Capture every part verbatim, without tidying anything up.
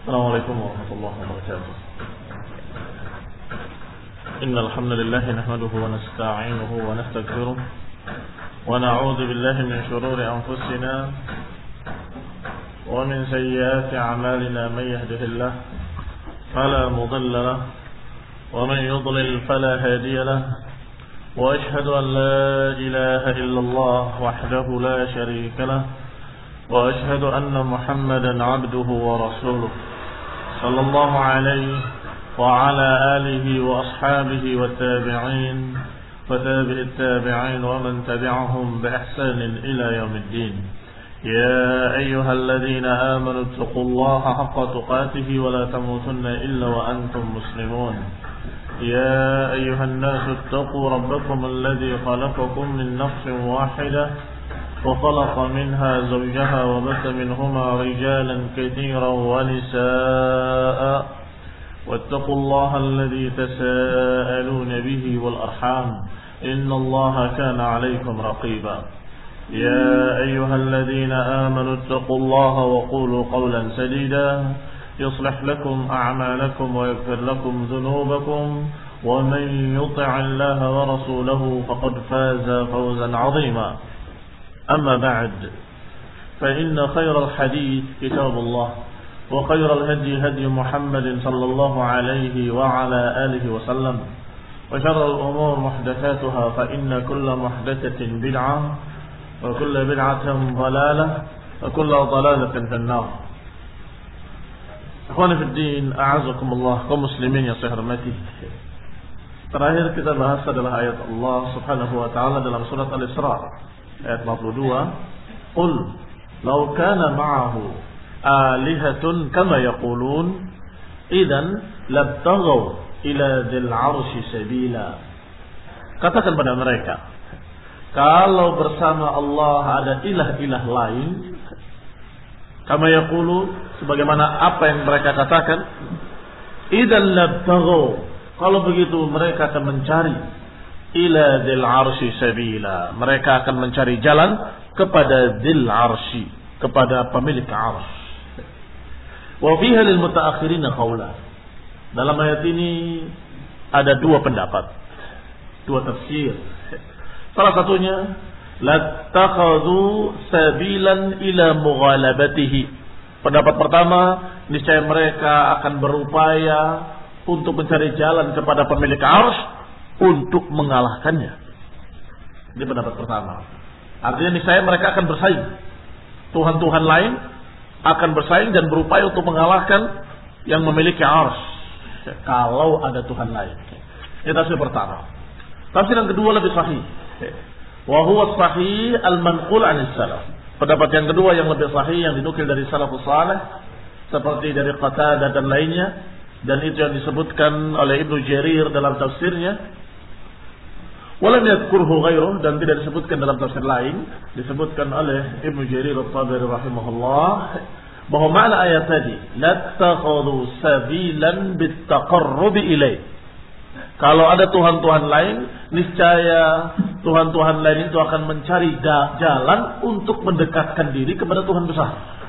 Assalamualaikum warahmatullahi wabarakatuh. Innal hamdalillah nahmaduhu wa nasta'inuhu wa nastaghfiruh wa na'udzu billahi min shururi anfusina wa min sayyiati a'malina may yahdihillah fala mudilla lahu wa man yudlil fala hadiya lahu wa ashhadu an la ilaha illallah wahdahu la sharika lahu wa ashhadu anna Muhammadan 'abduhu wa rasuluh sallallahu alaihi wa ala alihi wa ashabihi wa tabi'in wa tabi'it tabi'in wa man tabi'ahum bi ihsanin ila yaumiddin. Ya ayyuhalladzina amanu taqullaha haqqa tuqatih wa la tamutunna illa wa antum muslimun. Ya ayyuhan nasu taqu rabbakum alladzi khalaqakum min nafsin wahidah وخلق منها زوجها وبث منهما رجالا كثيرا ونساء واتقوا الله الذي تساءلون به والأرحام إن الله كان عليكم رقيبا. يا أيها الذين آمنوا اتقوا الله وقولوا قولا سديدا يصلح لكم أعمالكم ويغفر لكم ذنوبكم ومن يطع الله ورسوله فقد فاز فوزا عظيما. أما بعد فإن خير الحديث كتاب الله وخير الهدي هدي محمد صلى الله عليه وعلى آله وسلم وشر الأمور محدثاتها فإن كل محدثة بدعة وكل بدعة ضلالة وكل ضلالة في النار. Ikhwani fi din, a'azakumullah, kaum muslimin yang saya hormati. Terakhir kita bahas adalah ayat Allah Subhanahu wa taala dalam surat Al-Isra ayat lima puluh dua. Qul law kana ma'ahu alihatun kama yaqulun idzan labtaghaw ila dzil 'arsy sabila. Katakan pada mereka, kalau bersama Allah ada ilah-ilah lain, kama yaqulun, sebagaimana apa yang mereka katakan, idzan labtaghaw, kalau begitu mereka akan mencari ila dzil 'arsy sabila, mereka akan mencari jalan kepada dzil 'arsy, kepada pemilik 'arsy. Wa fiha lil mutaakhirin qawla. Dalam ayat ini ada dua pendapat, dua tafsir. Salah satunya lattakhadhu sabilan ila mughalabatihi. Pendapat pertama, niscaya mereka akan berupaya untuk mencari jalan kepada pemilik 'arsy untuk mengalahkannya. Ini pendapat pertama. Artinya niscaya mereka akan bersaing. Tuhan-tuhan lain akan bersaing dan berupaya untuk mengalahkan yang memiliki arsy, kalau ada Tuhan lain. Ini tafsir pertama. Tafsir yang kedua lebih sahih. Wa huwa sahih al-manqul 'anis salaf. Pendapat yang kedua yang lebih sahih yang dinukil dari salafus saleh seperti dari Qatadah dan lainnya, dan itu yang disebutkan oleh Ibnu Jarir dalam tafsirnya. Walam yadhkurhu ghairuh, dan tidak disebutkan dalam tafsir lain, disebutkan oleh Ibnu Jarir At-Tabari rahimahullah bahwa makna ayat tadi lattakhadhu sabilan bittaqarrub ilaih. Kalau ada tuhan-tuhan lain, niscaya tuhan-tuhan lain itu akan mencari jalan untuk mendekatkan diri kepada Tuhan besar.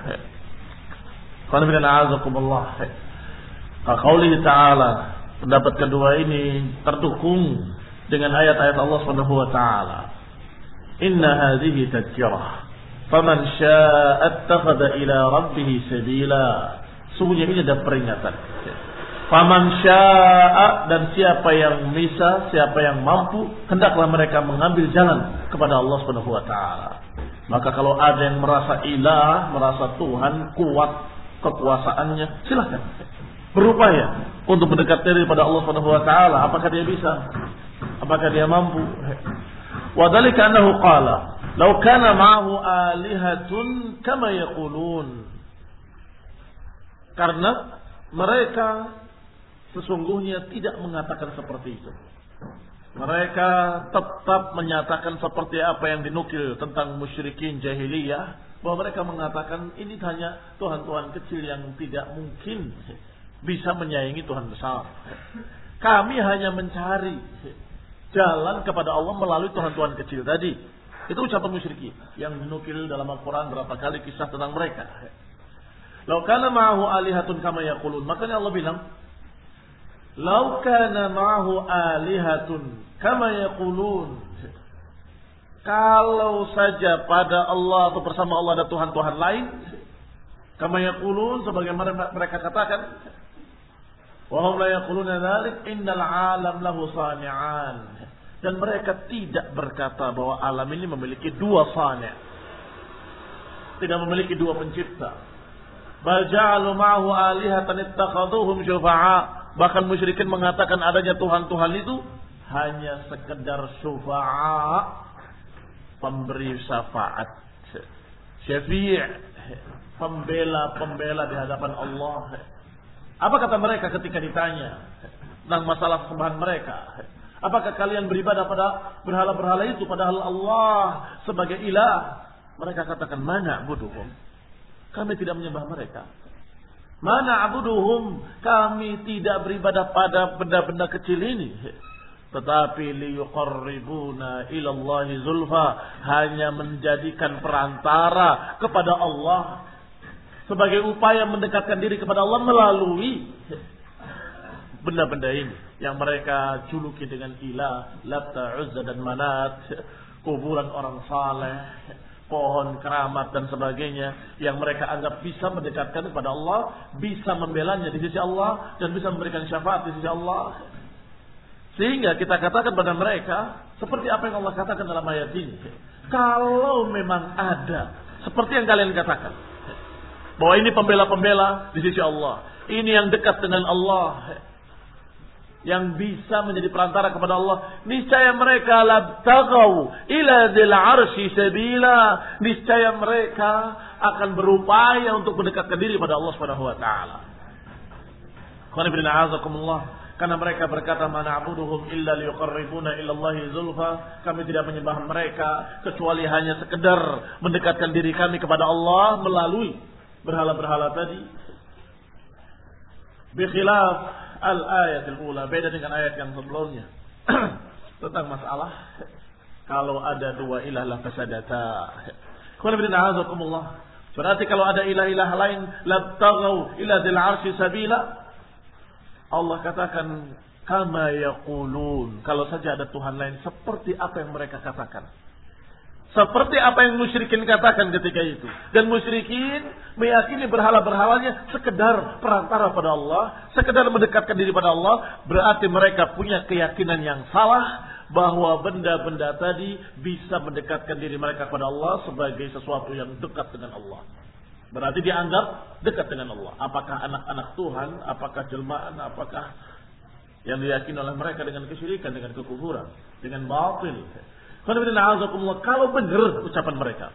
Qul a'udzukumullah. Qauli ta'ala, pendapat kedua ini terdukung dengan ayat-ayat Allah Subhanahu wa taala. Inna hadhihi tadhkirah faman syaa'a attakhadha ila rabbih sabila. Sungguhnya ini ada peringatan. Faman syaa'a, dan siapa yang bisa, siapa yang mampu, hendaklah mereka mengambil jalan kepada Allah Subhanahu wa taala. Maka kalau ada yang merasa ilah, merasa Tuhan kuat kekuasaannya, silakan berupaya untuk mendekat diri pada Allah Subhanahu wa taala. Apakah dia bisa? Apakah dia mampu? Wa dzalika annahu qala law kana ma'ahu alihatun kama yaqulun. Karena mereka sesungguhnya tidak mengatakan seperti itu. Mereka tetap menyatakan seperti apa yang dinukil tentang musyrikin jahiliyah, bahwa mereka mengatakan ini hanya tuhan-tuhan kecil yang tidak mungkin bisa menyaingi Tuhan besar. Kami hanya mencari jalan kepada Allah melalui tuhan-tuhan kecil tadi. Itu ucapan musyrikin yang dinukil dalam Al-Quran berapa kali kisah tentang mereka. Lau kana ma'ahu alihatun kama yaqulun. Makanya Allah bilang, lau kana ma'ahu alihatun kama yaqulun. Kalau saja pada Allah atau bersama Allah ada Tuhan-Tuhan lain, kama yaqulun, sebagaimana mereka katakan, wa hum la yaquluna dzalik innal 'alam lahu sani'an. Dan mereka tidak berkata bahwa alam ini memiliki dua sani', tidak memiliki dua pencipta. Bal ja'alu ma'ahu alihatan ittakhaduhum syufa'a. Bahkan musyrikin mengatakan adanya Tuhan-Tuhan itu hanya sekedar syufa'a, pemberi syafaat, syafi', pembela-pembela di hadapan Allah. Apa kata mereka ketika ditanya tentang masalah sembahan mereka? Apakah kalian beribadah pada berhala-berhala itu padahal Allah sebagai ilah? Mereka katakan, mana abuduhum? Kami tidak menyembah mereka. Mana abuduhum? Kami tidak beribadah pada benda-benda kecil ini. Tetapi liyuqarribuna ilallahi zulfa, hanya menjadikan perantara kepada Allah sebagai upaya mendekatkan diri kepada Allah melalui benda-benda ini yang mereka juluki dengan ilah, Latta, Uzza dan Manat, kuburan orang saleh, pohon keramat dan sebagainya yang mereka anggap bisa mendekatkan kepada Allah, bisa membelanya di sisi Allah dan bisa memberikan syafaat di sisi Allah. Sehingga kita katakan pada mereka seperti apa yang Allah katakan dalam ayat ini. Kalau memang ada seperti yang kalian katakan, bahwa ini pembela-pembela di sisi Allah, ini yang dekat dengan Allah, yang bisa menjadi perantara kepada Allah, niscaya mereka labtaghaw ila dzil arsy sabila, niscaya mereka akan berupaya untuk mendekatkan diri pada Allah Subhanahu wa taala. Karena mereka berkata, mana abuduhum illa liyuqarribuna ila Allahi zulfa, kami tidak menyembah mereka kecuali hanya sekedar mendekatkan diri kami kepada Allah melalui berhala-berhala tadi. Bikhilaf al-ayat al-ula, beda dengan ayat yang sebelumnya tentang masalah kalau ada dua ilah la fasadata. Berarti kalau ada ilah-ilah lain labtaghaw ila dzil arsy sabila, Allah katakan kama yaqulun, kalau saja ada Tuhan lain seperti apa yang mereka katakan, seperti apa yang musyrikin katakan ketika itu. Dan musyrikin meyakini berhala-berhalanya sekedar perantara pada Allah, sekedar mendekatkan diri pada Allah. Berarti mereka punya keyakinan yang salah bahwa benda-benda tadi bisa mendekatkan diri mereka kepada Allah sebagai sesuatu yang dekat dengan Allah. Berarti dianggap dekat dengan Allah. Apakah anak-anak Tuhan, apakah jelmaan, apakah yang diyakini oleh mereka dengan kesyirikan, dengan kekufuran, dengan batil. Kalau benar ucapan mereka,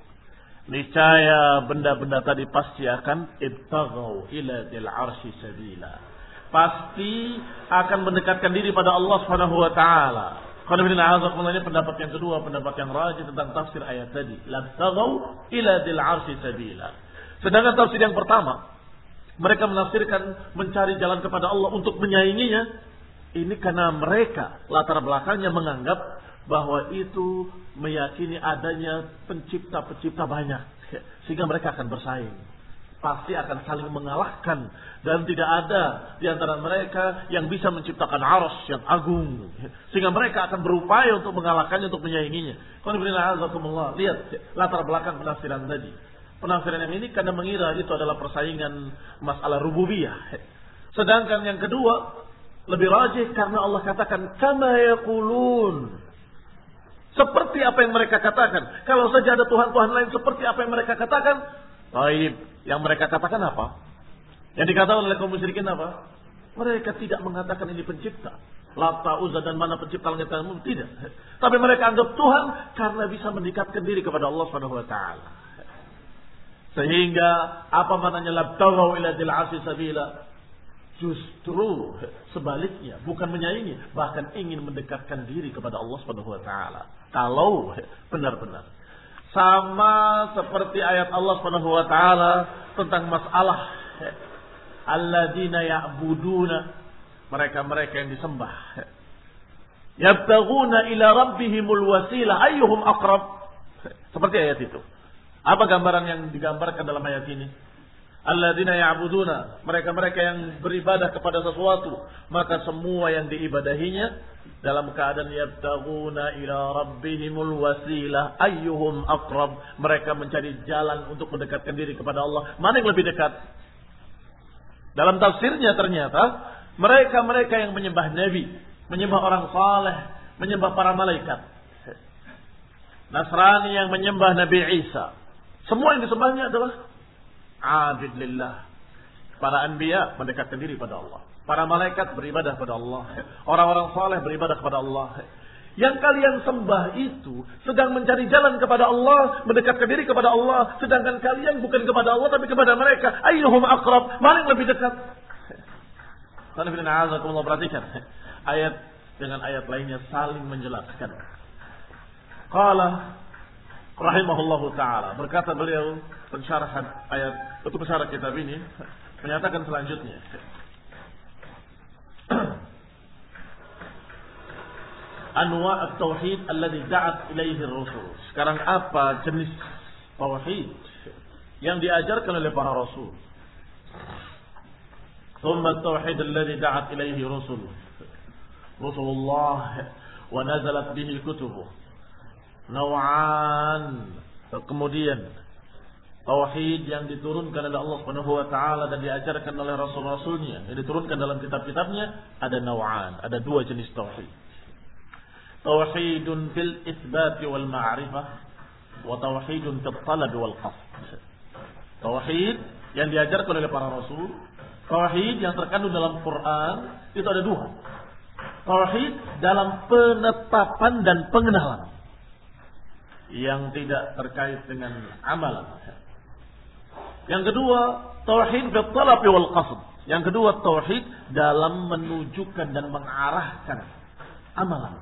niscaya benda-benda tadi pasti akan ibtaghaw ila dzil arsy sabila, pasti akan mendekatkan diri pada Allah Subhanahu wa taala. Ini pendapat yang kedua, pendapat yang rajih tentang tafsir ayat tadi, labtaghaw ila dzil arsy sabila. Sedangkan tafsir yang pertama, mereka menafsirkan mencari jalan kepada Allah untuk menyainginya. Ini karena mereka latar belakangnya menganggap bahwa itu meyakini adanya pencipta-pencipta banyak, sehingga mereka akan bersaing, pasti akan saling mengalahkan, dan tidak ada di antara mereka yang bisa menciptakan arsy yang agung, sehingga mereka akan berupaya untuk mengalahkannya, untuk menyainginya. Lihat latar belakang penafsiran tadi. Penafsiran yang ini karena mengira itu adalah persaingan masalah rububiyah. Sedangkan yang kedua lebih rajih karena Allah katakan kama yaqulun, seperti apa yang mereka katakan. Kalau saja ada Tuhan-Tuhan lain seperti apa yang mereka katakan, baik, yang mereka katakan apa? Yang dikatakan oleh kaum musyrikin apa? Mereka tidak mengatakan ini pencipta, Latta, Uzza dan Mana pencipta langit dan bumi, tidak. Tapi mereka anggap Tuhan karena bisa mendekatkan diri kepada Allah Subhanahu wa taala. Sehingga apa maknanya labtaghaw ila dzil arsy sabila? Justru sebaliknya, bukan menyaingi, bahkan ingin mendekatkan diri kepada Allah Subhanahu wa taala. Kalau benar-benar sama seperti ayat Allah Subhanahu wa taala tentang masalah alladzina ya'buduna, mereka-mereka yang disembah, yabtaghuna ila rabbihimul wasilah ayyuhum aqrab. Seperti ayat itu. Apa gambaran yang digambarkan dalam ayat ini? alladzina ya'buduna, mereka-mereka yang beribadah kepada sesuatu, maka semua yang diibadahinya dalam keadaan yabtaguna ila rabbihimul wasilah ayyuhum aqrab, mereka mencari jalan untuk mendekatkan diri kepada Allah, mana yang lebih dekat. Dalam tafsirnya ternyata mereka-mereka yang menyembah nabi, menyembah orang saleh, menyembah para malaikat. Nasrani yang menyembah Nabi Isa, semua yang disembahnya adalah abid lillah. Para anbiya mendekatkan diri pada Allah, para malaikat beribadah kepada Allah, orang-orang saleh beribadah kepada Allah. Yang kalian sembah itu sedang mencari jalan kepada Allah, mendekatkan diri kepada Allah, sedangkan kalian bukan kepada Allah tapi kepada mereka. Ayyuhum aqrab, mana yang lebih dekat? Alhamdulillah, perhatikan ayat dengan ayat lainnya saling menjelaskan. Qala rahimahullahu ta'ala, berkata beliau pensyarahan ayat untuk pensyarah kitab ini menyatakan selanjutnya, anwa' at-tauhid alladhi da'at ilaihi ar-rusul. Sekarang apa jenis tauhid yang diajarkan oleh para rasul? Thumma at-tauhid alladhi da'at ilaihi rusul Rasulullah wa nazalat bihi kutubuh. Naw'an. Kemudian tauhid yang diturunkan oleh Allah Subhanahu wa taala dan diajarkan oleh rasul-rasulnya, yang diturunkan dalam kitab-kitabnya, ada naw'an, ada dua jenis tauhid. Tauhidun fil itsbat wal ma'rifah wa tauhidun fil talab wal qasd. Tauhid yang diajarkan oleh para rasul, tauhid yang terkandung dalam Quran, itu ada dua. Tauhid dalam penetapan dan pengenalan yang tidak terkait dengan amalan. Yang kedua, tauhid bil talab wal qasd. Yang kedua, tauhid dalam menunjukkan dan mengarahkan amalan.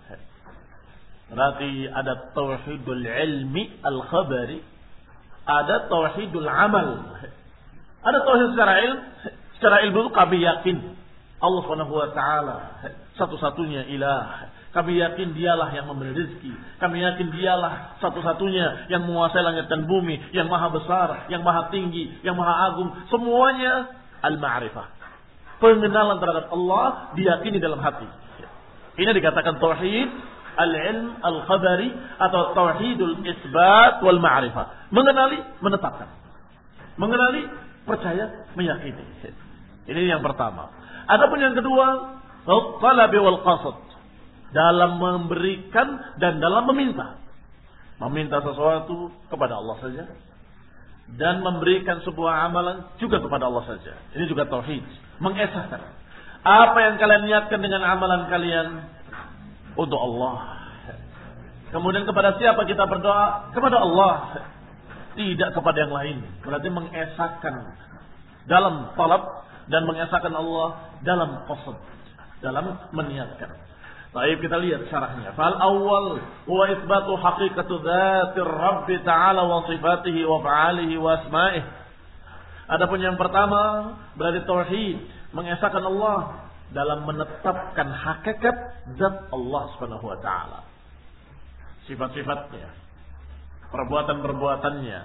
Berarti ada tauhidul ilmi al-khabari, ada tauhidul amal. Ada tauhid secara ilmu, secara ilmu itu kami yakin Allah Subhanahu wa taala satu-satunya ilah. Kami yakin dialah yang memberi rezeki. Kami yakin dialah satu-satunya yang menguasai langit dan bumi, yang maha besar, yang maha tinggi, yang maha agung. Semuanya al-ma'rifah. Pengenalan terhadap Allah diyakini dalam hati. Ini dikatakan tauhid al-ilm al-khabari atau tauhidul isbat wal ma'rifah. Mengenali, menetapkan. Mengenali, percaya, meyakini. Ini yang pertama. Adapun yang kedua, talab wal qasd. Dalam memberikan dan dalam meminta. Meminta sesuatu kepada Allah saja. Dan memberikan sebuah amalan juga kepada Allah saja. Ini juga tauhid. Mengesahkan. Apa yang kalian niatkan dengan amalan kalian untuk Allah. Kemudian kepada siapa kita berdoa? Kepada Allah. Tidak kepada yang lain. Berarti mengesahkan dalam talab dan mengesahkan Allah dalam qasd. Dalam meniatkan. Baik, kita lihat syarahnya. Fal awal huwa itsbatu haqiqatu dzatir Rabb ta'ala wa sifatihi wa fa'alihi wa asma'ihi. Adapun yang pertama berarti tauhid, mengesahkan Allah dalam menetapkan hakikat zat Allah Subhanahu wa taala. Sifat-sifatnya, perbuatan-perbuatannya,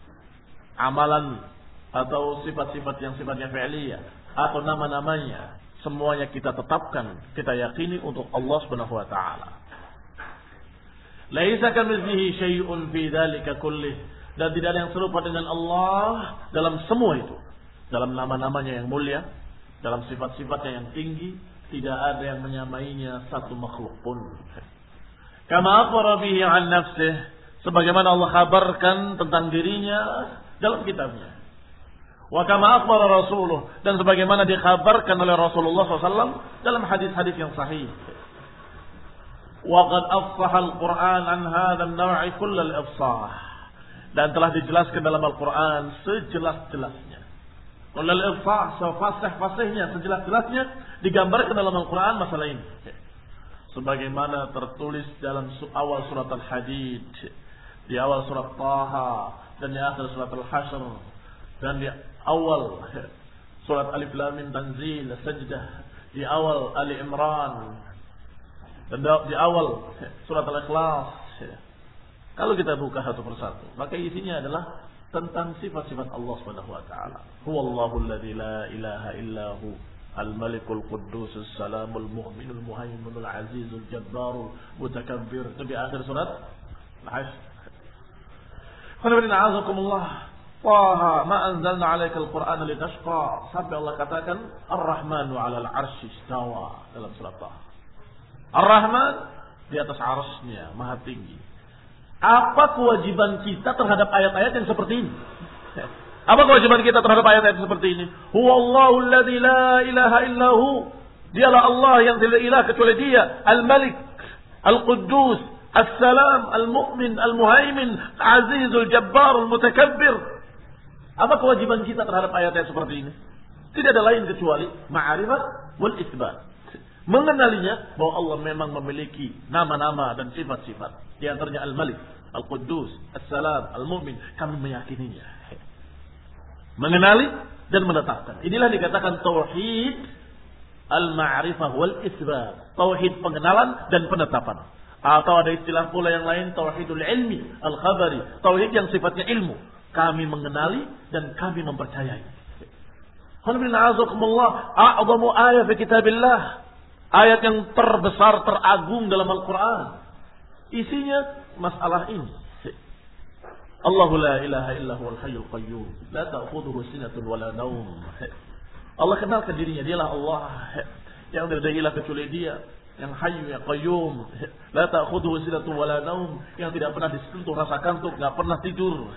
amalan atau sifat-sifat yang sifatnya fi'liyah atau nama-namanya. Semuanya kita tetapkan, kita yakini untuk Allah Subhanahu wa taala. Laisa kamitslihi syai'un fi dzalika kullih, dan tidak ada yang serupa dengan Allah dalam semua itu. Dalam nama-namanya yang mulia, dalam sifat-sifatnya yang tinggi, tidak ada yang menyamainya satu makhluk pun. Kama akhbara bihi an nafsihi, sebagaimana Allah kabarkan tentang dirinya dalam kitabnya. Wa kama akhbara rasuluh, dan sebagaimana dikhabarkan oleh Rasulullah shallallahu alaihi wasallam dalam hadis-hadis yang sahih. Wa qad afsaha al-Qur'an an hadha an-naw'i kull al-ifsah, dan telah dijelaskan dalam Al-Qur'an sejelas-jelasnya. Kull al-ifsah, sefasih-fasihnya, sejelas-jelasnya digambarkan dalam Al-Qur'an masalah ini. Sebagaimana tertulis dalam awal surat Al-Hadid, di awal surat Taha, dan di akhir surat Al-Hasyr, dan di awal surat Alif Lam Mim Tanzil Sajdah, di awal Ali Imran, dan di awal surat Al-Ikhlas. Kalau kita buka satu persatu, maka isinya adalah tentang sifat-sifat Allah Subhanahu wa taala. Huwallahu alladzi la ilaha illahu al-malikul quddus as-salamul mu'minul muhaiminul azizul jabbarul mutakabbir. Itu di akhir surat Al-Hasy. Qul a'udzukumullah Taha ma anzalna 'alaikal qur'ana litashqa. Sampai Allah katakan Ar-Rahmanu 'alal 'arsy istawa dalam surat Taha. Ar-Rahman di atas 'arsy-Nya, Maha tinggi. Apa kewajiban kita terhadap ayat-ayat yang seperti ini? Apa kewajiban kita terhadap ayat-ayat seperti ini? Huwallahu alladzi la ilaha illahu. Dialah Allah yang tidak ilah kecuali Dia, Al-Malik, Al-Quddus, As-Salam, Al-Mu'min, Al-Muhaimin, Azizul Jabbar, Al-Mutakabbir. Apa kewajiban kita terhadap ayat-ayat seperti ini? Tidak ada lain kecuali ma'rifat wal isbat. Mengenalinya bahwa Allah memang memiliki nama-nama dan sifat-sifat. Di antaranya Al-Malik, Al-Quddus, As-Salam, Al-Mu'min. Kami meyakininya. Mengenali dan menetapkan. Inilah dikatakan tauhid al-ma'rifah wal isbat. Tauhid pengenalan dan penetapan. Atau ada istilah pula yang lain, tauhidul ilmi, al-khabari. Tauhid yang sifatnya ilmu. Kami mengenali dan kami mempercayai. A'zamu ayat fi kitabillah. Ayat yang terbesar, teragung dalam Al-Quran. Isinya masalah ini. Allahu la ilaha illa huwal hayyul qayyum. La ta'khudhuhu sinatun wa la naum. Allah kenalkan dirinya. Dialah Allah yang tidak ada ilah kecuali Dia. Yang hayyu ya qayyum. La ta'khudhuhu sinatun wa la naum. Yang tidak pernah disentuh rasa kantuk, enggak pernah tidur.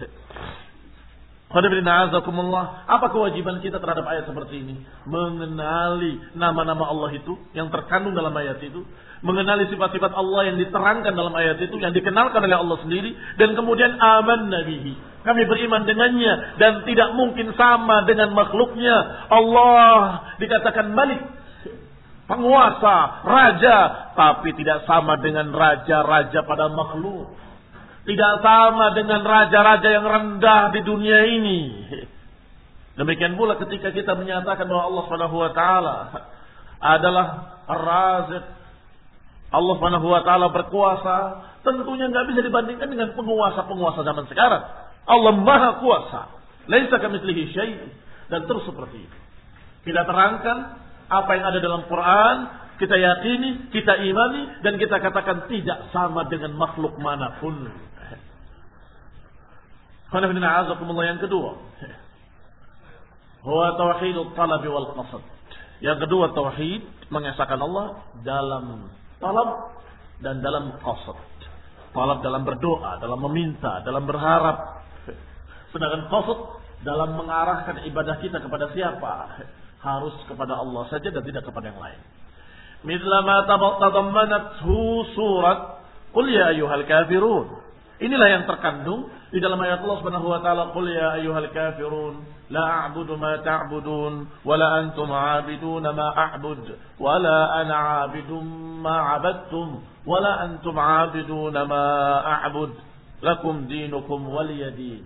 Apa kewajiban kita terhadap ayat seperti ini? Mengenali nama-nama Allah itu yang terkandung dalam ayat itu, mengenali sifat-sifat Allah yang diterangkan dalam ayat itu, yang dikenalkan oleh Allah sendiri, dan kemudian amanna bihi. Kami beriman dengannya dan tidak mungkin sama dengan makhluknya. Allah dikatakan Malik, penguasa, raja, tapi tidak sama dengan raja-raja pada makhluk. Tidak sama dengan raja-raja yang rendah di dunia ini. Demikian pula ketika kita menyatakan bahwa Allah Subhanahu wa taala adalah Ar-Raziq. Allah Subhanahu wa taala berkuasa, tentunya enggak bisa dibandingkan dengan penguasa-penguasa zaman sekarang. Allah Maha Kuasa. Laisa kamitslihi syai', dan terus seperti itu. Kita terangkan apa yang ada dalam Quran, kita yakini, kita imani, dan kita katakan tidak sama dengan makhluk manapun. Yang kedua, huwa tauhidut talabi wal qasad. Yang kedua, tauhid mengesahkan Allah dalam talab dan dalam qasad. Talab dalam berdoa, dalam meminta, dalam berharap. Sedangkan qasad dalam mengarahkan ibadah kita kepada siapa? Harus kepada Allah saja dan tidak kepada yang lain. Mithla ma tadammanathu surat Qul ya ayyuhal kafirun. Inilah yang terkandung di dalam ayat Allah Subhanahu wa taala, Qul ya ayyuhal kafirun la a'budu ma ta'budun wa la antum 'abidun ma a'bud wa la ana 'abidun ma 'abadtum wa la antum 'abidun ma a'bud lakum dinukum waliyadin.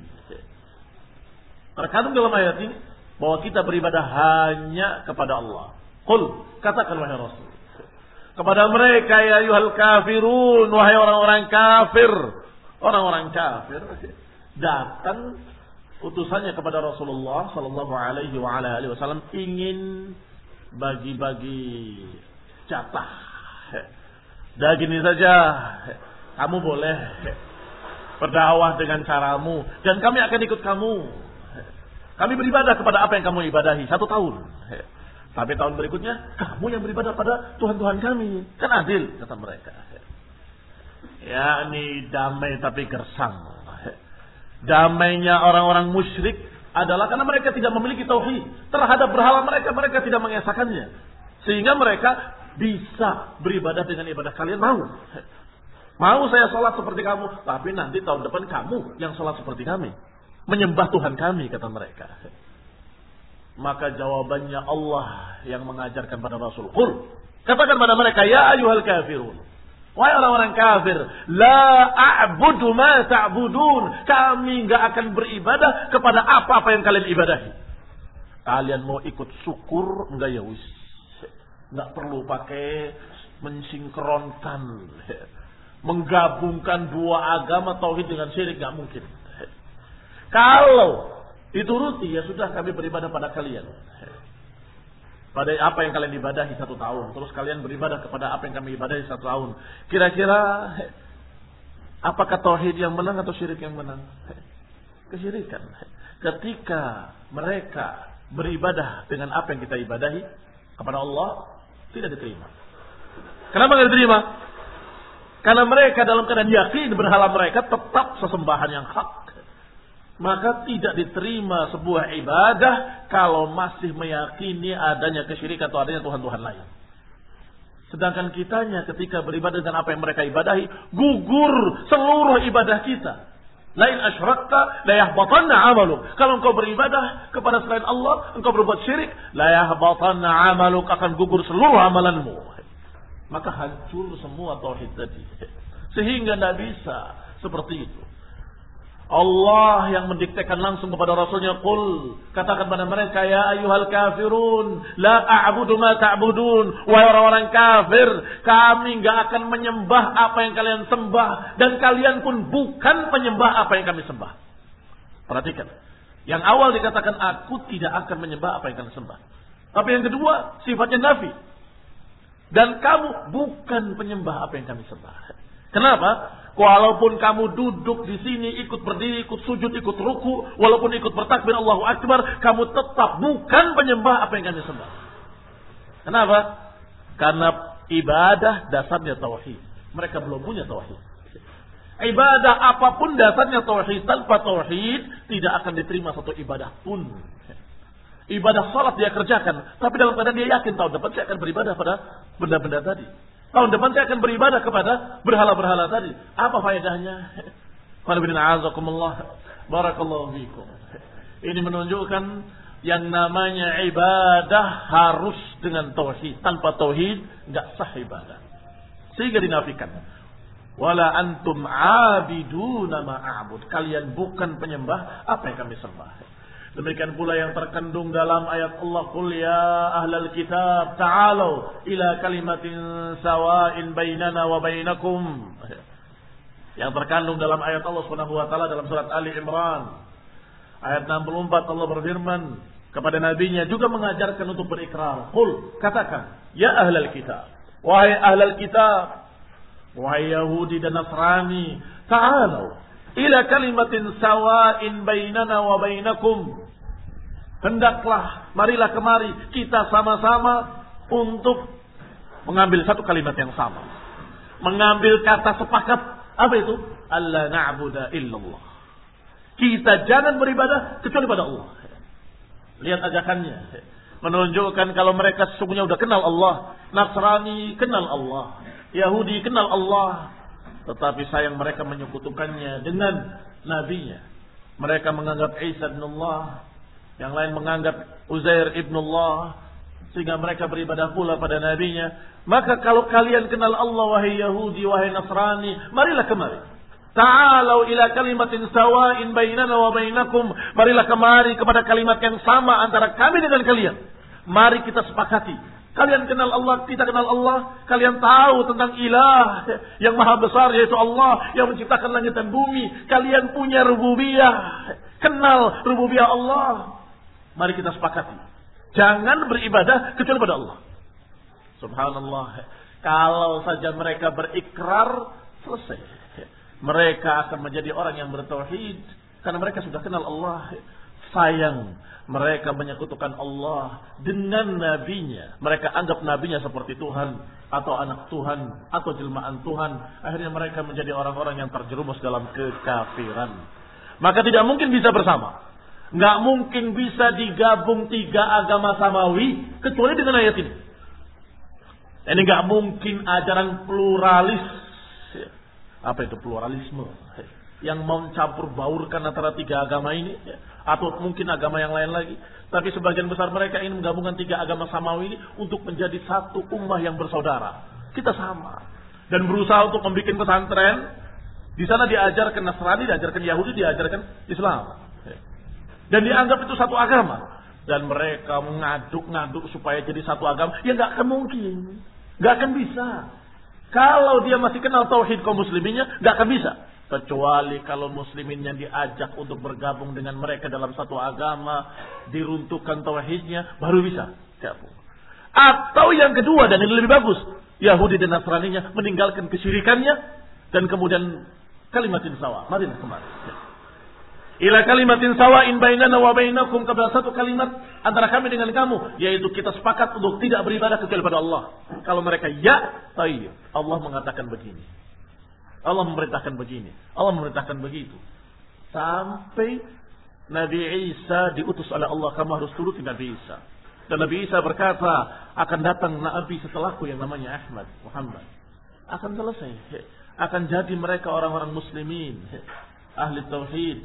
Terkandung dalam ayat ini bahwa kita beribadah hanya kepada Allah. Qul, katakan wahai Rasul kepada mereka, ya ayyuhal kafirun, wahai orang-orang kafir. Orang-orang kafir datang utusannya kepada Rasulullah sallallahu alaihi wa ala alihi wasallam ingin bagi-bagi jatah. Dah gini saja, kamu boleh berdakwah dengan caramu dan kami akan ikut kamu. Kami beribadah kepada apa yang kamu ibadahi satu tahun. Tapi tahun berikutnya kamu yang beribadah pada Tuhan-Tuhan kami. Kan adil, kata mereka. Ya, ini damai tapi gersang. Damainya orang-orang musyrik adalah karena mereka tidak memiliki tauhid terhadap berhala mereka, mereka tidak mengesahkannya. Sehingga mereka bisa beribadah dengan ibadah kalian mau. Mau saya sholat seperti kamu, tapi nanti tahun depan kamu yang sholat seperti kami. Menyembah Tuhan kami, kata mereka. Maka jawabannya Allah yang mengajarkan pada Rasul. Qul, katakan pada mereka, ya ayyuhal kafirun. Wahai orang-orang kafir, la a'budu ma ta'budun. Kami enggak akan beribadah kepada apa-apa yang kalian ibadahi. Kalian mau ikut syukur, enggak ya wis. Enggak perlu pakai mensinkronkan, menggabungkan dua agama tauhid dengan syirik, enggak mungkin. Kalau dituruti, ya sudah kami beribadah pada kalian. Pada apa yang kalian ibadahi satu tahun. Terus kalian beribadah kepada apa yang kami ibadahi satu tahun. Kira-kira apakah tauhid yang menang atau syirik yang menang? Kesyirikan. Ketika mereka beribadah dengan apa yang kita ibadahi kepada Allah, tidak diterima. Kenapa tidak diterima? Karena mereka dalam keadaan yakin berhala mereka tetap sesembahan yang hak. Maka tidak diterima sebuah ibadah kalau masih meyakini adanya kesyirikan atau adanya Tuhan-Tuhan lain. Sedangkan kitanya ketika beribadah dengan apa yang mereka ibadahi, gugur seluruh ibadah kita. Lain asyrakta la yahbatanna 'amaluk. Kalau engkau beribadah kepada selain Allah, engkau berbuat syirik, la yahbatanna 'amaluk, akan gugur seluruh amalanmu. Maka hancur semua tauhid tadi. Sehingga tidak bisa seperti itu. Allah yang mendiktekan langsung kepada Rasulnya, Qul, katakan pada mereka, ya ayyuhal kafirun, la a'budu ma ta'budun. Wahai orang-orang kafir, kami enggak akan menyembah apa yang kalian sembah, dan kalian pun bukan penyembah apa yang kami sembah. Perhatikan, yang awal dikatakan aku tidak akan menyembah apa yang kalian sembah. Tapi yang kedua sifatnya nafi. Dan kamu bukan penyembah apa yang kami sembah. Kenapa? Walaupun kamu duduk di sini, ikut berdiri, ikut sujud, ikut ruku, walaupun ikut bertakbir Allahu Akbar, kamu tetap bukan penyembah apa yang kami sembah. Kenapa? Karena ibadah dasarnya tauhid. Mereka belum punya tauhid. Ibadah apapun dasarnya tauhid. Tanpa tauhid tidak akan diterima satu ibadah pun. Ibadah salat dia kerjakan, tapi dalam keadaan dia yakin tahun depan saya akan beribadah pada benda-benda tadi. Tahun depan saya akan beribadah kepada berhala-berhala tadi. Apa faedahnya? Barakallahu fikum. Ini menunjukkan yang namanya ibadah harus dengan tauhid. Tanpa tauhid enggak sah ibadah. Sehingga dinafikan. Wala antum abiduna ma a'bud. Kalian bukan penyembah apa yang kami sembah. Demikian pula yang terkandung dalam ayat Allah, Qul ya ahlal kitab ta'alu ila kalimatin sawa'in bainana wa bainakum. Yang terkandung dalam ayat Allah Subhanahu wa taala dalam surat Ali Imran ayat enam puluh empat, Allah berfirman kepada nabinya juga mengajarkan untuk berikrar. Qul, katakan, ya ahlal kitab, wahai ahlal kitab, wahai Yahudi dan Nasrani, ta'alu ila kalimatin sawa'in bainana wa bainakum. Hendaklah, marilah kemari kita sama-sama untuk mengambil satu kalimat yang sama. Mengambil kata sepakat. Apa itu? Alla na'budu illallah. Kita jangan beribadah kecuali pada Allah. Lihat ajakannya. Menunjukkan kalau mereka sesungguhnya sudah kenal Allah. Nasrani kenal Allah. Yahudi kenal Allah. Tetapi sayang mereka menyekutukannya dengan nabinya. Mereka menganggap Isa ibn Allah, yang lain menganggap Uzair ibn Allah, sehingga mereka beribadah pula pada nabinya. Maka kalau kalian kenal Allah, wahai Yahudi, wahai Nasrani, marilah kemari. Ta'alau ila kalimatin sawa'in bainana wa bainakum. Marilah kemari kepada kalimat yang sama antara kami dengan kalian. Mari kita sepakati. Kalian kenal Allah, kita kenal Allah. Kalian tahu tentang ilah yang maha besar, yaitu Allah yang menciptakan langit dan bumi. Kalian punya rububiyah. Kenal rububiyah Allah. Mari kita sepakati. Jangan beribadah kecuali pada Allah. Subhanallah. Kalau saja mereka berikrar, selesai. Mereka akan menjadi orang yang bertauhid. Karena mereka sudah kenal Allah. Sayang, mereka menyekutukan Allah dengan nabinya. Mereka anggap nabinya seperti Tuhan, atau anak Tuhan, atau jelmaan Tuhan. Akhirnya mereka menjadi orang-orang yang terjerumus dalam kekafiran. Maka tidak mungkin bisa bersama. Nggak mungkin bisa digabung tiga agama samawi kecuali dengan ayat ini. Ini nggak mungkin ajaran pluralis. Apa itu pluralisme? Yang mau campur baurkan antara tiga agama ini, atau mungkin agama yang lain lagi. Tapi sebagian besar mereka ingin menggabungkan tiga agama samawi ini untuk menjadi satu ummah yang bersaudara. Kita sama. Dan berusaha untuk membuat pesantren. Di sana diajarkan Nasrani, diajarkan Yahudi, diajarkan Islam. Dan dianggap itu satu agama. Dan mereka mengaduk-ngaduk supaya jadi satu agama. Ya nggak akan mungkin. Nggak akan bisa. Kalau dia masih kenal tauhid kaum musliminnya, nggak akan bisa. kecuali kalau muslimin yang diajak untuk bergabung dengan mereka dalam satu agama, diruntuhkan tauhidnya, baru bisa gabung. Atau yang kedua, dan ini lebih bagus, Yahudi dan Nasraninya meninggalkan kesyirikannya dan kemudian kalimatin sawa. Marilah kembali. Ila kalimatin sawa'in bainana wa bainakum, kepada satu kalimat antara kami dengan kamu, yaitu kita sepakat untuk tidak beribadah kecuali pada Allah. Kalau mereka ya, tayyib. Allah mengatakan begini. Allah memerintahkan begini. Allah memerintahkan begitu. Sampai Nabi Isa diutus oleh Allah, kamu harus turuti Nabi Isa. Dan Nabi Isa berkata, akan datang Nabi setelahku yang namanya Ahmad, Muhammad. Akan selesai. Akan jadi mereka orang-orang muslimin, ahli tauhid.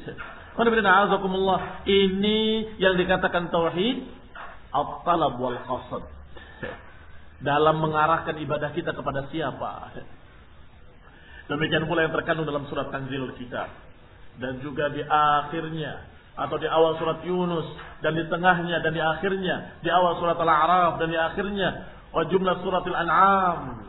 Ini yang dikatakan tauhid, at-talab wal qasad. Dalam mengarahkan ibadah kita kepada siapa. Demikian pula yang terkandung dalam surat Tanzil kita. Dan juga di akhirnya, atau di awal surat Yunus, dan di tengahnya, dan di akhirnya, di awal surat Al-A'raf, dan di akhirnya, wa jumlah surat Al-An'am.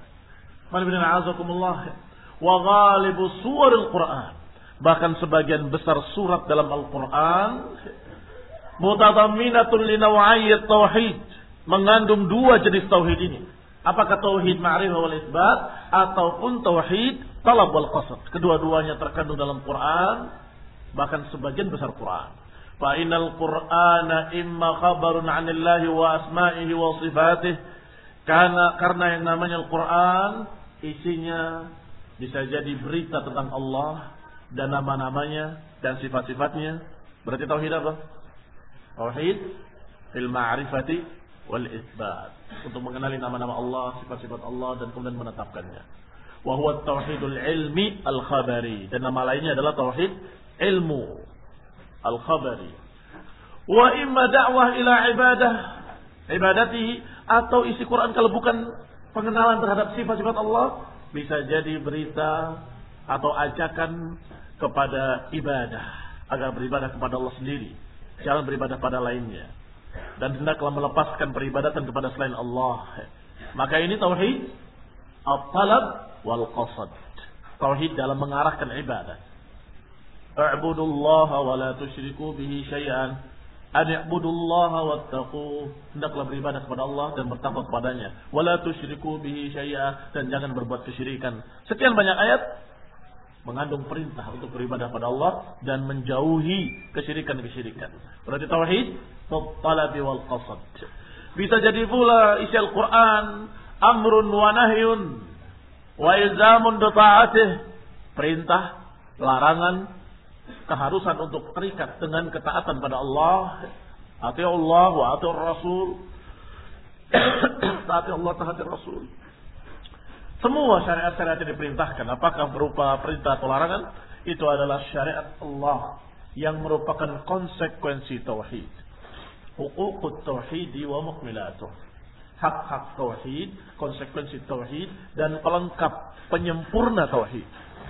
Wa ghalibu suwaril Qur'an. Bahkan sebagian besar surat dalam Al-Quran mutadamminatun li naw'ayyat tauhid, mengandung dua jenis tauhid ini. Apakah tauhid ma'rifah wal isbat ataupun tauhid talab wal qasad. Kedua-duanya terkandung dalam Quran, bahkan sebagian besar Quran. Fa innal Qur'ana imma khabarun 'anillahi wa asma'ihi wa sifatih. Karena karena yang namanya Al-Quran isinya bisa jadi berita tentang Allah dan nama-namanya dan sifat-sifatnya. Berarti tauhid apa? Tauhid fil ma'rifati wal isbat, untuk mengenali nama-nama Allah, sifat-sifat Allah, dan kemudian menetapkannya. Wa huwa tauhidul ilmi al khabari, dan nama lainnya adalah tauhid ilmu al khabari. Wa imma da'wah ila ibadah ibadatihi, atau isi Quran kalau bukan pengenalan terhadap sifat-sifat Allah, bisa jadi berita atau ajakan kepada ibadah, agar beribadah kepada Allah sendiri, jangan beribadah pada lainnya, dan hendaklah melepaskan peribadatan kepada selain Allah. Maka ini tauhid at-talab wal qasad, tauhid dalam mengarahkan ibadah. A'budullaha wa la tusyriku bihi syai'an, an i'budullaha wattaqu, hendaklah beribadah kepada Allah dan bertakwa kepadanya. Wa la tusyriku bihi syai'a, dan jangan berbuat kesyirikan. Sekian banyak ayat mengandung perintah untuk beribadah pada Allah dan menjauhi kesyirikan-kesyirikan. Berarti tauhid talabi wal qasad. Bisa jadi pula isi Al-Quran amrun wa nahyun wa ilzamun bi ta'atih, perintah, larangan, keharusan untuk terikat dengan ketaatan pada Allah. Ati Allah wa ati Rasul. Taati Allah, taati Rasul. Semua syariat-syariat yang diperintahkan, apakah berupa perintah atau larangan, itu adalah syariat Allah yang merupakan konsekuensi tauhid. Huququt tauhidi wa mukmilatuh. Hak-hak tauhid, konsekuensi tauhid, dan pelengkap penyempurna tauhid.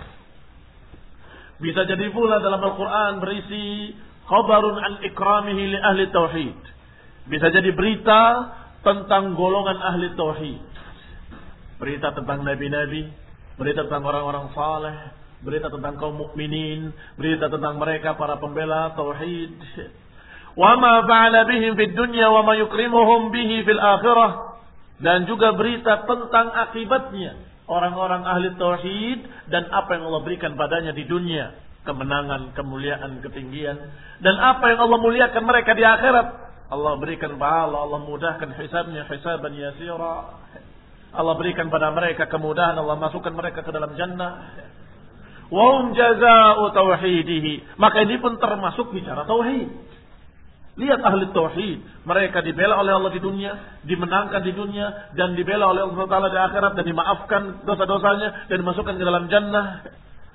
Bisa jadi pula dalam Al-Quran berisi khabarun an ikramihi li ahli tauhid. Bisa jadi berita tentang golongan ahli tauhid. Berita tentang nabi-nabi, berita tentang orang-orang saleh, berita tentang kaum mukminin, berita tentang mereka para pembela tauhid. Wa ma fa'ala bihim fid dunya wa ma yukrimuhum bihi fil akhirah, dan juga berita tentang akibatnya orang-orang ahli tauhid dan apa yang Allah berikan padanya di dunia, kemenangan, kemuliaan, ketinggian, dan apa yang Allah muliakan mereka di akhirat. Allah berikan pahala, Allah mudahkan hisabnya hisaban yasira. Allah berikan pada mereka kemudahan, Allah masukkan mereka ke dalam jannah. Wa hum jazaa'u tauhidihi. Maka ini pun termasuk bicara tauhid. Lihat ahli tauhid, mereka dibela oleh Allah di dunia, dimenangkan di dunia, dan dibela oleh Allah Taala di akhirat, dan dimaafkan dosa-dosanya dan dimasukkan ke dalam jannah.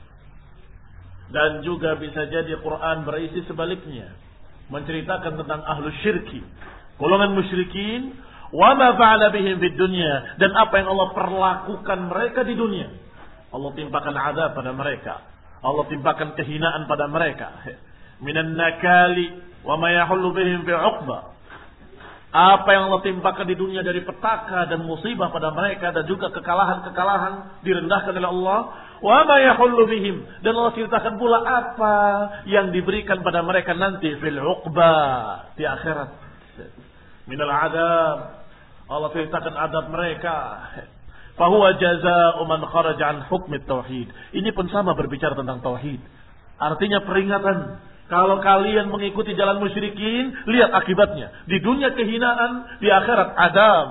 Dan juga bisa jadi Quran berisi sebaliknya, menceritakan tentang ahlu syirki, golongan musyrikin, wa ma fa'ala bihim fid dunya, dan apa yang Allah perlakukan mereka di dunia. Allah timpakan azab pada mereka, Allah timpakan kehinaan pada mereka, minan nakali wa ma yahullu bihim fi 'uqba. Apa yang Allah timpakan di dunia dari petaka dan musibah pada mereka, dan juga kekalahan-kekalahan direndahkan oleh Allah. Wa ma yahullu bihim, dan Allah ceritakan pula apa yang diberikan pada mereka nanti fil uqba, di akhirat. Minal adab, Allah ceritakan adab mereka. Fahuwa jazaa'u man kharaja an hukmi tauhid. Ini pun sama berbicara tentang tauhid. Artinya peringatan, kalau kalian mengikuti jalan musyrikin, lihat akibatnya. Di dunia kehinaan, di akhirat adab.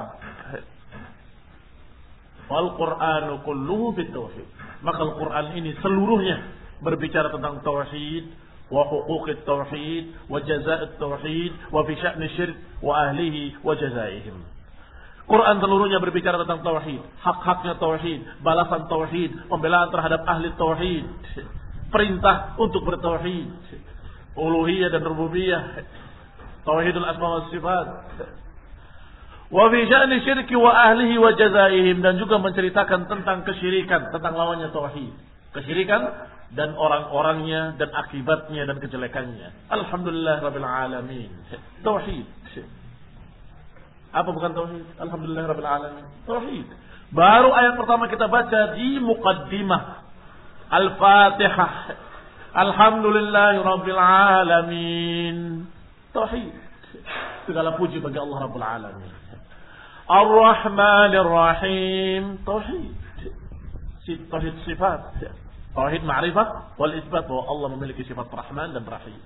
Wal Qur'anu kulluhu fit tauhid. Maka Al-Quran ini seluruhnya berbicara tentang tauhid, wa huquqit tauhid, wa jaza'at tauhid, wa fi sya'ni syirk, wa ahlihi, wa jazaihim. Quran seluruhnya berbicara tentang tauhid, hak-haknya tauhid, balasan tauhid, pembelaan terhadap ahli tauhid, perintah untuk bertauhid, uluhiyah dan rububiyah, tauhidul asma wa sifat. Wa fi sya'ni syirki wa ahlihi wa jazaihim, dan juga menceritakan tentang kesyirikan, tentang lawannya tauhid. Kesyirikan dan orang-orangnya dan akibatnya dan kejelekannya. Alhamdulillah rabbil alamin. Tauhid. Apa bukan tauhid? Alhamdulillah rabbil alamin. Tauhid. Baru ayat pertama kita baca di muqaddimah Al-Fatihah. Alhamdulillahi rabbil alamin. Tauhid. Segala puji bagi Allah rabbul alamin. Ar-Rahmanir Rahim. Tauhid. Tauhid sifat. Tauhid ma'rifah wal isbat bahwa Allah memiliki sifat Rahman dan Rahim.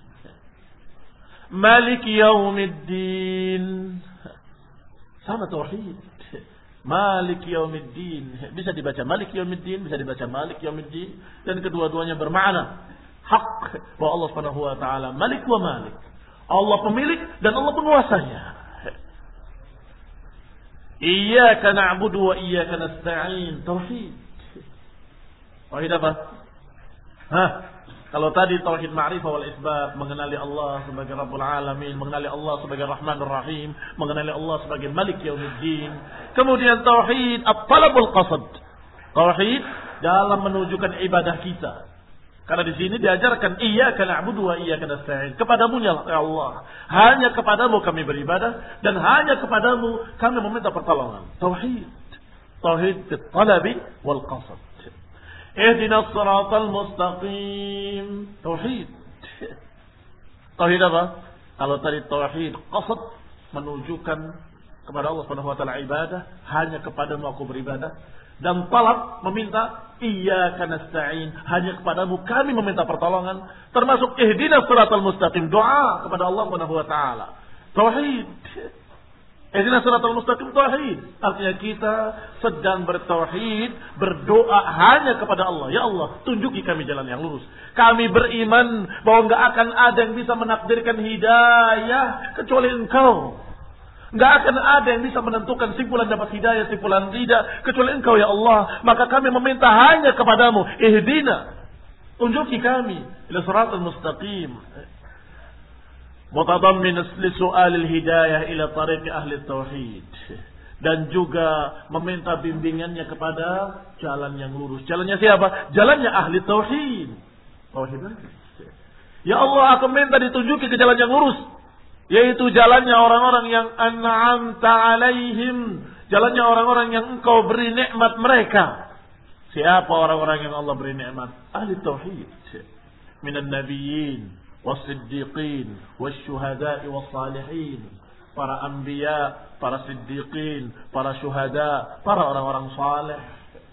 Malik Yaumiddin. Sama tauhid. Malik Yaumiddin. Bisa dibaca Malik Yaumiddin, bisa dibaca Malik Yaumiddin, dan kedua-duanya bermakna hak bahwa Allah Subhanahu wa taala Malik wa Malik. Allah pemilik dan Allah penguasanya. Iyyaka na'budu wa iyyaka nasta'in. Tauhid. Tauhid apa? Hah? Kalau tadi tauhid ma'rifah wal isbat, mengenali Allah sebagai Rabbul Alamin, mengenali Allah sebagai Rahmanur Rahim, mengenali Allah sebagai Malik Yaumiddin. Kemudian tauhid at-talabul qasad. Tauhid dalam menunjukkan ibadah kita. Karena di sini diajarkan iyyaka na'budu wa iyyaka nasta'in. Kepadamu ya Allah, hanya kepadamu kami beribadah dan hanya kepadamu kami meminta pertolongan. Tauhid. Tauhid at-talabi wal qasad. Ihdinas siratal mustaqim. Tauhid. Tauhid apa? Kalau tadi tauhid qasad, menunjukkan kepada Allah Subhanahu wa taala ibadah, hanya kepadamu aku beribadah. Dan talab, meminta, iyyaka nasta'in, hanya kepadamu kami meminta pertolongan. Termasuk ihdinas siratal mustaqim, doa kepada Allah Subhanahu wa taala. Tauhid. Ihdinas siratal mustaqim, tauhid. Artinya kita sedang bertauhid, berdoa hanya kepada Allah. Ya Allah, tunjuki kami jalan yang lurus. Kami beriman bahwa enggak akan ada yang bisa menakdirkan hidayah kecuali Engkau. Enggak akan ada yang bisa menentukan simpulan dapat hidayah, simpulan tidak, kecuali Engkau ya Allah. Maka kami meminta hanya kepadamu. Ihdina. Tunjuki kami ila siratal mustaqim. Mutadammin li su'alil hidayah ila tariqi ahli tauhid. Dan juga meminta bimbingannya kepada jalan yang lurus. Jalannya siapa? Jalannya ahli tauhid. Tauhid. Ya Allah, aku minta ditunjuki ke jalan yang lurus. Yaitu jalannya orang-orang yang an'amta alaihim. Jalannya orang-orang yang engkau beri nikmat mereka. Siapa orang-orang yang Allah beri nikmat? Ahli tauhid. Minan nabiyyin, was-siddiqin, was-syuhada'i, was-salihin. Para anbiya, para siddiqin, para syuhada, para orang-orang saleh.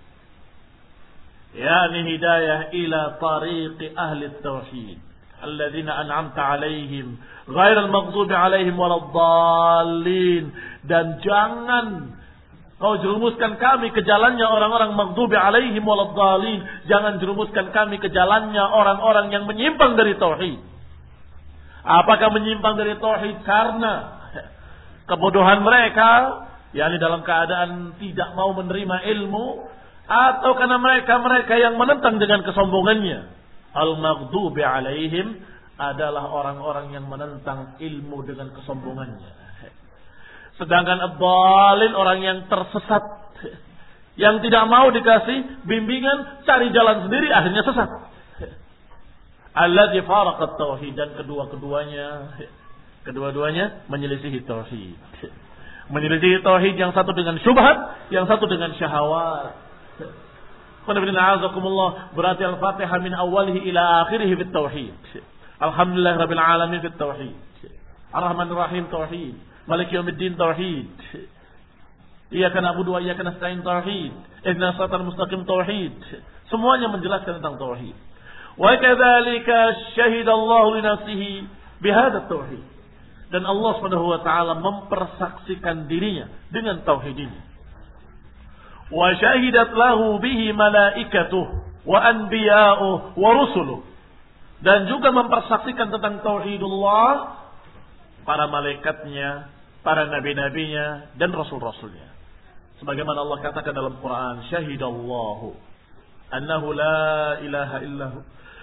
Yani hidayah ila tariqi ahli tauhid. Alladzina an'amta alaihim ghairal maghdubi alaihim waladdallin. Dan jangan kau jerumuskan kami ke jalannya orang-orang maghdubi alaihim waladdallin. Jangan jerumuskan kami ke jalannya orang-orang yang menyimpang dari tauhid. Apakah menyimpang dari tauhid karena kebodohan mereka, yakni dalam keadaan tidak mau menerima ilmu, atau karena mereka-mereka yang menentang dengan kesombongannya? Al-maghdubi alaihim adalah orang-orang yang menentang ilmu dengan kesombongannya. Sedangkan ad-dhalin orang yang tersesat, yang tidak mau dikasih bimbingan, cari jalan sendiri, akhirnya sesat. Alladzi faraqat tauhid, dan kedua-keduanya kedua-duanya menyelisihi tauhid. Menyelisihi tauhid, yang satu dengan syubhat, yang satu dengan syahwat. Berarti Al-Fatihah min awalihi ila akhirihi fit tauhid. Alhamdulillah rabbil alamin fit tauhid. Ar-Rahmanir Rahim tauhid. Maliki yaumiddin tauhid. Iyyaka na'budu wa iyyaka nasta'in tauhid. Ihdinas siratal mustaqim tauhid. Semuanya menjelaskan tentang tauhid. Wa kadzalika syahida Allah li nafsihi bihadza tauhid. Dan Allah Subhanahu wa taala mempersaksikan dirinya dengan tauhid ini. Wa syahidat lahu bihi malaikatuh wa anbiya'uh wa rusuluh. Dan juga mempersaksikan tentang tauhidullah para malaikatnya, para nabi-nabinya dan rasul-rasulnya. Sebagaimana Allah katakan dalam Quran, syahidallahu annahu la ilaha illahu.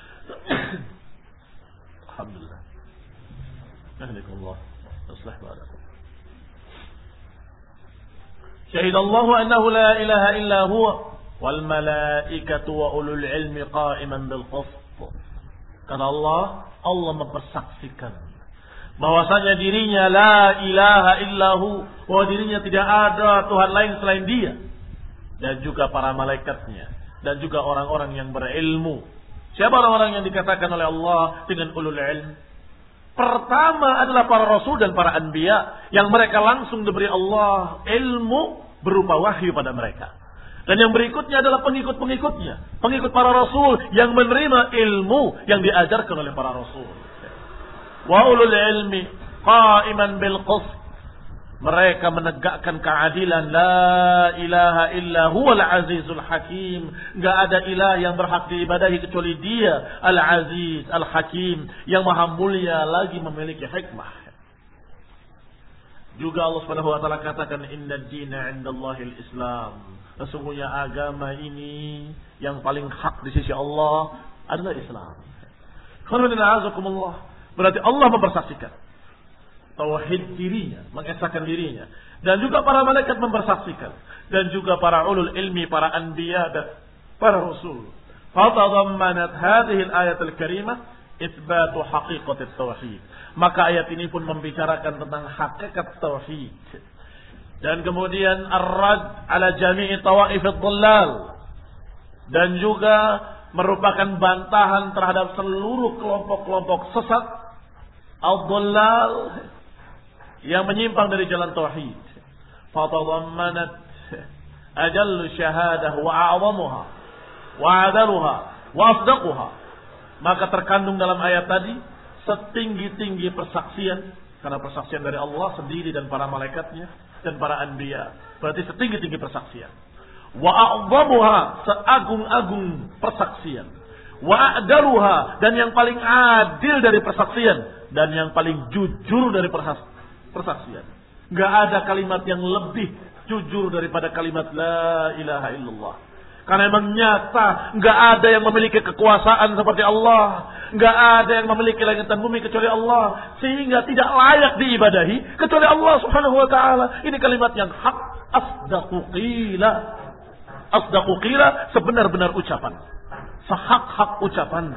Alhamdulillah. Alhamdulillah. Aslih barakum. Syahidallahu annahu la ilaha illa huwa wal malaikatu wa ulul ilmi qa'iman bil qist. Kata Allah, Allah mempersaksikan bahwasanya dirinya la ilaha illahu, bahwa dirinya tidak ada Tuhan lain selain Dia, dan juga para malaikatnya dan juga orang-orang yang berilmu. Siapa orang-orang yang dikatakan oleh Allah dengan ulul ilm? Pertama adalah para rasul dan para anbiya yang mereka langsung diberi Allah ilmu berupa wahyu pada mereka. Dan yang berikutnya adalah pengikut-pengikutnya, pengikut para rasul yang menerima ilmu yang diajarkan oleh para rasul. Wa ulul ilmi qa'iman bil qist. Mereka menegakkan keadilan. La ilaha illa huwal azizul hakim. Enggak ada ilah yang berhak diibadahi kecuali Dia, Al-Aziz, Al-Hakim, yang maha mulia lagi memiliki hikmah. Juga Allah Subhanahu wa taala katakan, "Innad dina 'indallahil Islam." Sesungguhnya agama ini yang paling hak di sisi Allah adalah Islam. Berarti Allah mempersaksikan tauhid dirinya, mengesahkan dirinya, dan juga para malaikat mempersaksikan, dan juga para ulul ilmi, para anbiya dan para rasul. Fatadammanat hadhihi al-ayat al-karimah itsbatu haqiqatit tauhid. Maka ayat ini pun membicarakan tentang hakikat tauhid. Dan kemudian ar-rad ala jami'i tawaifid dhallal, dan juga merupakan bantahan terhadap seluruh kelompok-kelompok sesat ad-dhallal yang menyimpang dari jalan tauhid. Fatadammanat ajallu syahadah wa a'zamuha wa 'adaluha wa asdaquha. Maka terkandung dalam ayat tadi setinggi-tinggi persaksian, karena persaksian dari Allah sendiri dan para malaikatnya dan para anbiya, berarti setinggi-tinggi persaksian. Wa a'zamuha, seagung-agung persaksian. Wa a'daluha, dan yang paling adil dari persaksian, dan yang paling jujur dari persaksian. Enggak ada kalimat yang lebih jujur daripada kalimat la ilaha illallah. Karena memang nyata, enggak ada yang memiliki kekuasaan seperti Allah, enggak ada yang memiliki langit dan bumi kecuali Allah, sehingga tidak layak diibadahi kecuali Allah Subhanahu wa taala. Ini kalimat yang hak, asdaqu qila. Asdaqu qila, sebenar-benar ucapan, sehak-hak ucapan.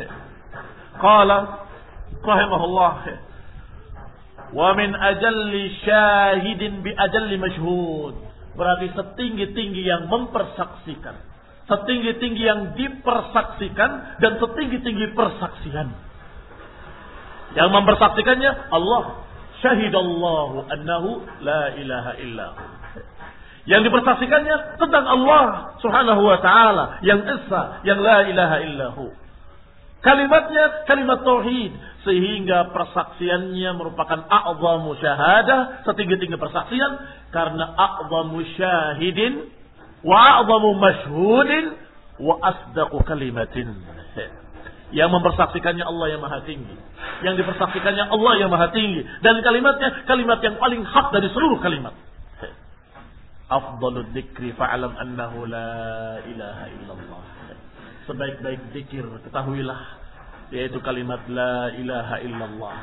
Qala rahimahullah, wa min ajalli syahidin bi ajalli mashhud. Berarti setinggi-tinggi yang mempersaksikan, setinggi-tinggi yang dipersaksikan, dan setinggi-tinggi persaksian. Yang mempersaksikannya Allah, syahidallahu annahu la ilaha illahu. Yang dipersaksikannya tentang Allah Subhanahu wa taala yang esa, yang la ilaha illahu. Kalimatnya kalimat tauhid, sehingga persaksiannya merupakan a'zamu syahadah, setinggi-tinggi persaksian, karena a'zamu syahidin wa a'zamu mashhudin wa asdaqu kalimatin. Yang mempersaksikannya Allah yang maha tinggi, yang dipersaksikannya Allah yang maha tinggi, dan kalimatnya kalimat yang paling hak dari seluruh kalimat. Afdalud dzikri fa'lam annahu la ilaha illallah. Sebaik-baik zikir, ketahuilah, yaitu kalimat la ilaha illallah.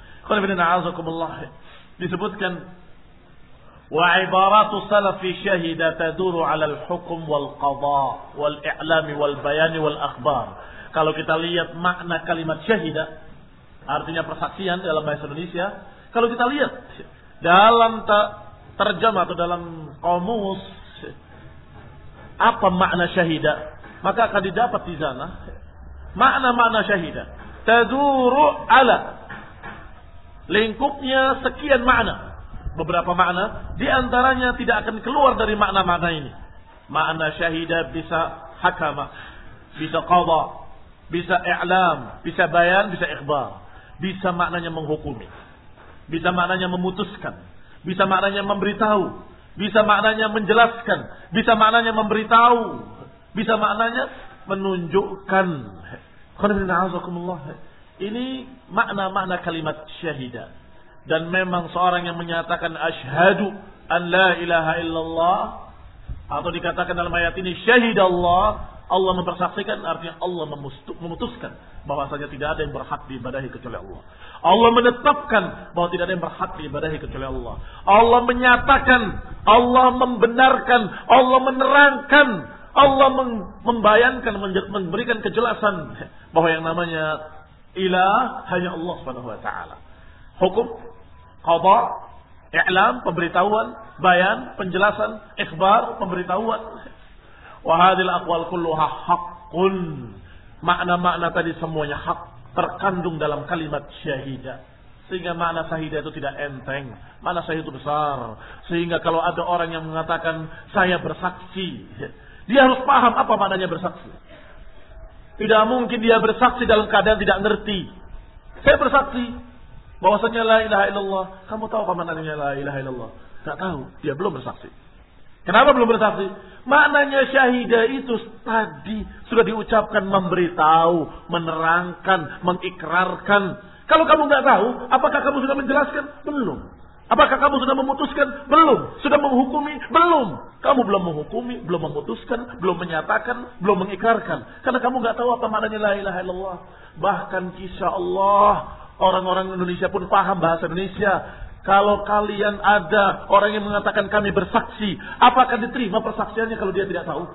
Disebutkan wa ibaratu salafi syahida taduru ala al-hukm wal qada wal i'lam wal bayan wal akhbar. Kalau kita lihat makna kalimat syahida, artinya persaksian dalam bahasa Indonesia, kalau kita lihat dalam terjemah atau dalam kamus, apa makna syahida? maka akan didapat di sana makna-makna syahida. Taduru ala, lingkupnya sekian makna, beberapa makna, di antaranya tidak akan keluar dari makna-makna ini. Makna syahida bisa hakama, bisa qadha, bisa i'lam, bisa bayan, bisa ikhbar. Bisa maknanya menghukumi, bisa maknanya memutuskan, bisa maknanya memberitahu, bisa maknanya menjelaskan, bisa maknanya memberitahu, bisa maknanya menunjukkan. Ini makna-makna kalimat syahidah. Dan memang seorang yang menyatakan asyhadu an la ilaha illallah, atau dikatakan dalam ayat ini syahidallah, Allah mempersaksikan, artinya Allah memutuskan bahwasanya tidak ada yang berhak diibadahi kecuali Allah. Allah menetapkan bahwa tidak ada yang berhak diibadahi kecuali Allah. Allah menyatakan, Allah membenarkan, Allah menerangkan, Allah membayankan, memberikan kejelasan bahwa yang namanya ilah hanya Allah Subhanahu wa taala. Hukum, qada, i'lam, pemberitahuan, bayan, penjelasan, ikhbar, pemberitahuan. Wahadil aqwal kulluha haqqun. Makna-makna tadi semuanya hak, terkandung dalam kalimat syahidah. Sehingga makna syahidah itu tidak enteng, makna syahidah itu besar. Sehingga kalau ada orang yang mengatakan saya bersaksi, dia harus paham apa maknanya bersaksi. Tidak mungkin dia bersaksi dalam keadaan tidak ngerti. Saya bersaksi bahwasanya la ilaha illallah. Kamu tahu apa maknanya la ilaha illallah? Tidak tahu, dia belum bersaksi. Kenapa belum bersaksi? Maknanya syahidah itu tadi sudah diucapkan, memberitahu, menerangkan, mengikrarkan. Kalau kamu nggak tahu, apakah kamu sudah menjelaskan? Belum. Apakah kamu sudah memutuskan? Belum. Sudah menghukumi? Belum. Kamu belum menghukumi, belum memutuskan, belum menyatakan, belum mengikrarkan. Karena kamu nggak tahu apa maknanya la ilaha illallah. Bahkan kisah Allah, orang-orang Indonesia pun paham bahasa Indonesia. Kalau kalian ada orang yang mengatakan kami bersaksi, apakah diterima persaksiannya kalau dia tidak tahu?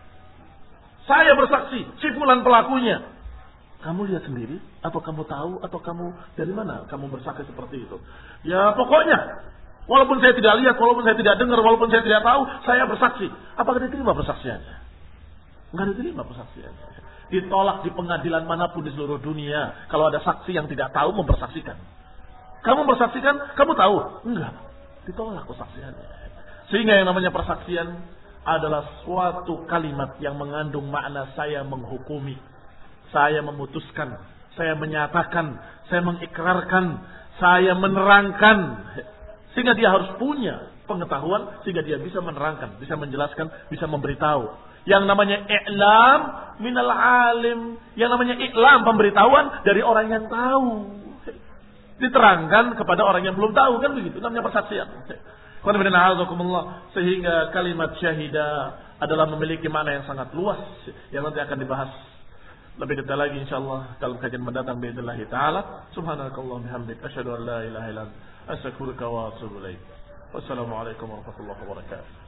Saya bersaksi, si fulan pelakunya. Kamu lihat sendiri, atau kamu tahu, atau kamu dari mana kamu bersaksi seperti itu? Ya pokoknya, walaupun saya tidak lihat, walaupun saya tidak dengar, walaupun saya tidak tahu, saya bersaksi. Apakah diterima persaksiannya? Enggak diterima persaksiannya. Ditolak di pengadilan manapun di seluruh dunia kalau ada saksi yang tidak tahu mempersaksikan. Kamu bersaksikan, kamu tahu? Enggak. Ditolak persaksiannya. Sehingga yang namanya persaksian adalah suatu kalimat yang mengandung makna saya menghukumi, saya memutuskan, saya menyatakan, saya mengikrarkan, saya menerangkan. Sehingga dia harus punya pengetahuan, sehingga dia bisa menerangkan, bisa menjelaskan, bisa memberitahu. Yang namanya i'lam minal alim. Yang namanya i'lam, pemberitahuan dari orang yang tahu. Diterangkan kepada orang yang belum tahu, kan begitu namanya persaksian. Sehingga kalimat syahidah adalah memiliki makna yang sangat luas yang nanti akan dibahas lebih detail lagi insyaallah dalam kajian mendatang باذنillah taala. Subhanakallahumma bihamdik asyhadu an la ilaha illa anta astaghfiruka wa atubu ilaik. Wassalamualaikum warahmatullahi wabarakatuh.